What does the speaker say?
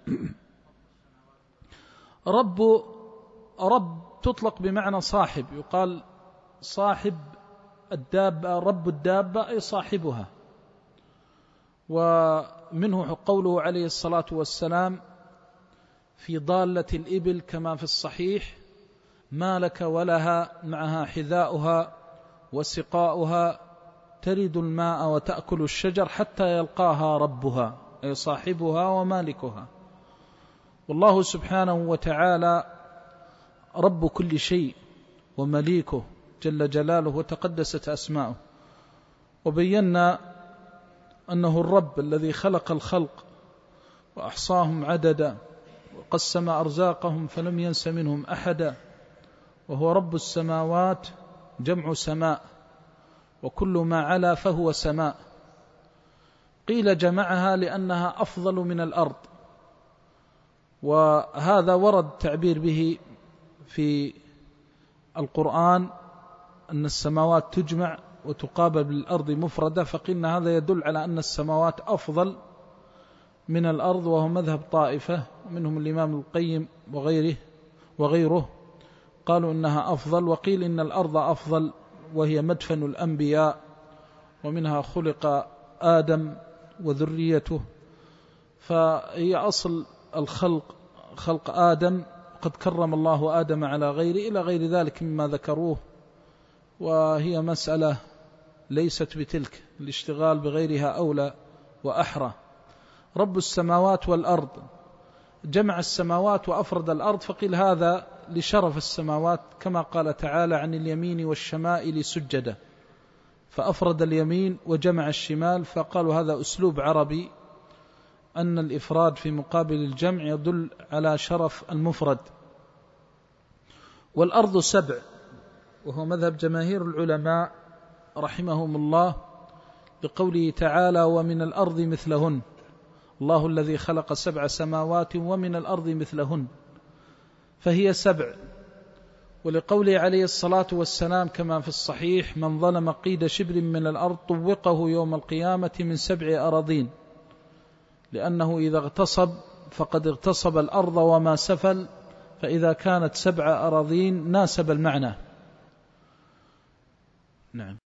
رب تطلق بمعنى صاحب، يقال صاحب الدابة، رب الدابة أي صاحبها. ومنه قوله عليه الصلاة والسلام في ضالة الإبل كما في الصحيح: ما لك ولها معها حذاؤها وسقاؤها ترد الماء وتأكل الشجر حتى يلقاها ربها، أي صاحبها ومالكها. والله سبحانه وتعالى رب كل شيء ومليكه جل جلاله وتقدست أسماؤه. وبينا أنه الرب الذي خلق الخلق وأحصاهم عددا وقسم أرزاقهم فلم ينس منهم أحدا، وهو رب السماوات جمع سماء، وكل ما علا فهو سماء. قيل جمعها لأنها أفضل من الأرض، وهذا ورد تعبير به في القرآن أن السماوات تجمع وتقابل بالأرض مفردة، فقلنا هذا يدل على أن السماوات أفضل من الأرض، وهو مذهب طائفة منهم الإمام القيم وغيره قالوا إنها أفضل. وقيل إن الأرض أفضل وهي مدفن الأنبياء، ومنها خلق آدم وذريته، فهي أصل الخلق خلق آدم، قد كرم الله آدم على غيره إلى غير ذلك مما ذكروه، وهي مسألة ليست بتلك، الاشتغال بغيرها أولى وأحرى. رب السماوات والأرض جمع السماوات وأفرد الأرض، فقيل هذا لشرف السماوات كما قال تعالى عن اليمين والشمائل سجدا، فأفرد اليمين وجمع الشمال، فقالوا هذا أسلوب عربي أن الإفراد في مقابل الجمع يدل على شرف المفرد. والأرض سبع، وهو مذهب جماهير العلماء رحمهم الله لقوله تعالى: ومن الأرض مثلهن، الله الذي خلق 7 سماوات ومن الأرض مثلهن، فهي 7. ولقوله عليه الصلاة والسلام كما في الصحيح: من ظلم قيد شبر من الأرض طوقه يوم القيامة من 7 أراضين، لأنه إذا اغتصب فقد اغتصب الأرض وما سفل، فإذا كانت 7 أراضين ناسب المعنى. نعم.